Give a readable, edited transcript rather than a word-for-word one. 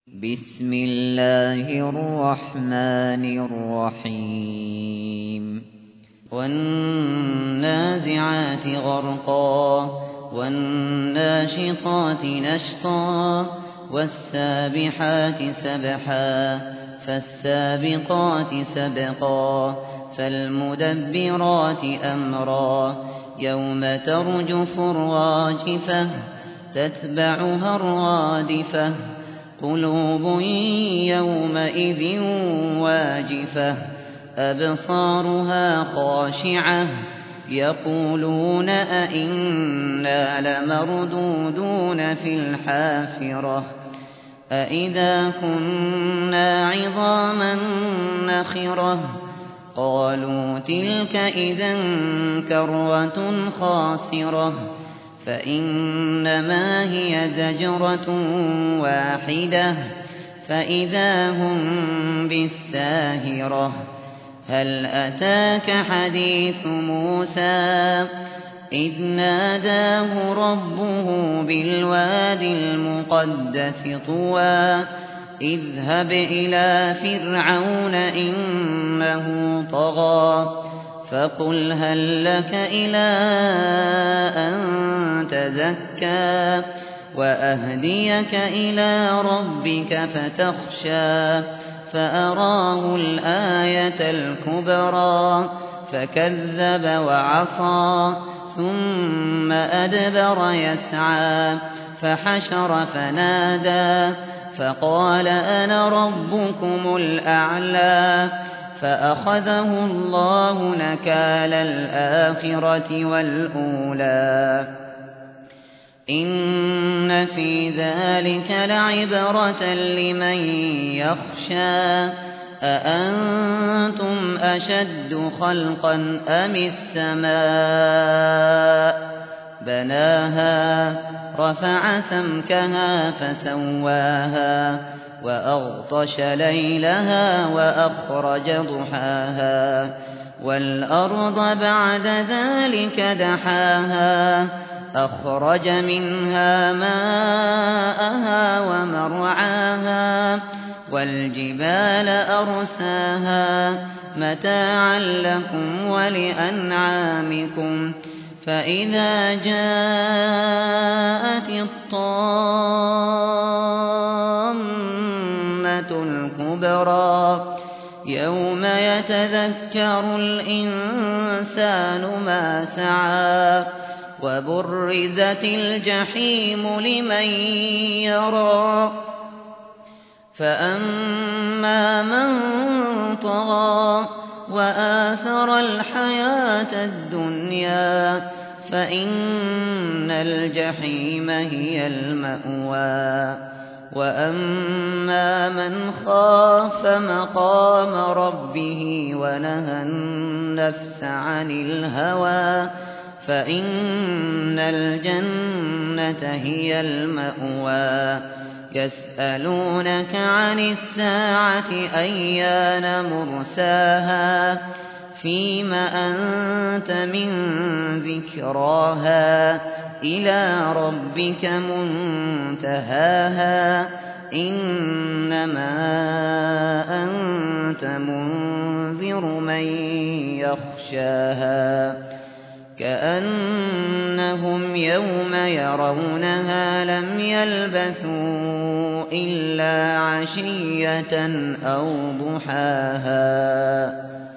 بسم الله الرحمن الرحيم والنازعات غرقا والناشطات نشطا والسابحات سبحا فالسابقات سبقا فالمدبرات أمرا يوم ترجف الراجفة تتبعها الرادفة قلوب يومئذ واجفة أبصارها خاشعة يقولون أئنا لمردودون في الحافرة أئذا كنا عظاما نخرة قالوا تلك إذا كرة خاسرة فإنما هي زجرة واحدة فإذا هم بالساهرة هل أتاك حديث موسى إذ ناداه ربه بالوادي المقدس طوى اذهب إلى فرعون إنه طغى فقل هل لك إلى أن تزكى وأهديك إلى ربك فتخشى فأراه الآية الكبرى فكذب وعصى ثم أدبر يسعى فحشر فنادى فقال أنا ربكم الأعلى فأخذه الله نكال الآخرة والأولى إن في ذلك لعبرة لمن يخشى أأنتم أشد خلقا أم السماء بناها رفع سمكها فسواها وأغطش ليلها وأخرج ضحاها والأرض بعد ذلك دحاها أخرج منها ماءها ومرعاها والجبال أرساها متاعا لكم ولأنعامكم فإذا جاءت الطامة الكبرى يوم يتذكر الإنسان ما سعى وبرزت الجحيم لمن يرى فأما من طغى وآثر الحياة الدنيا فإن الجحيم هي المأوى وأما من خاف مقام ربه ونهى النفس عن الهوى فإن الجنة هي المأوى يسألونك عن الساعة أيان مرساها فيم أنت من ذكراها إلى ربك منتهاها إنما أنت منذر من يخشاها كأنهم يوم يرونها لم يلبثوا إلا عشية أو ضحاها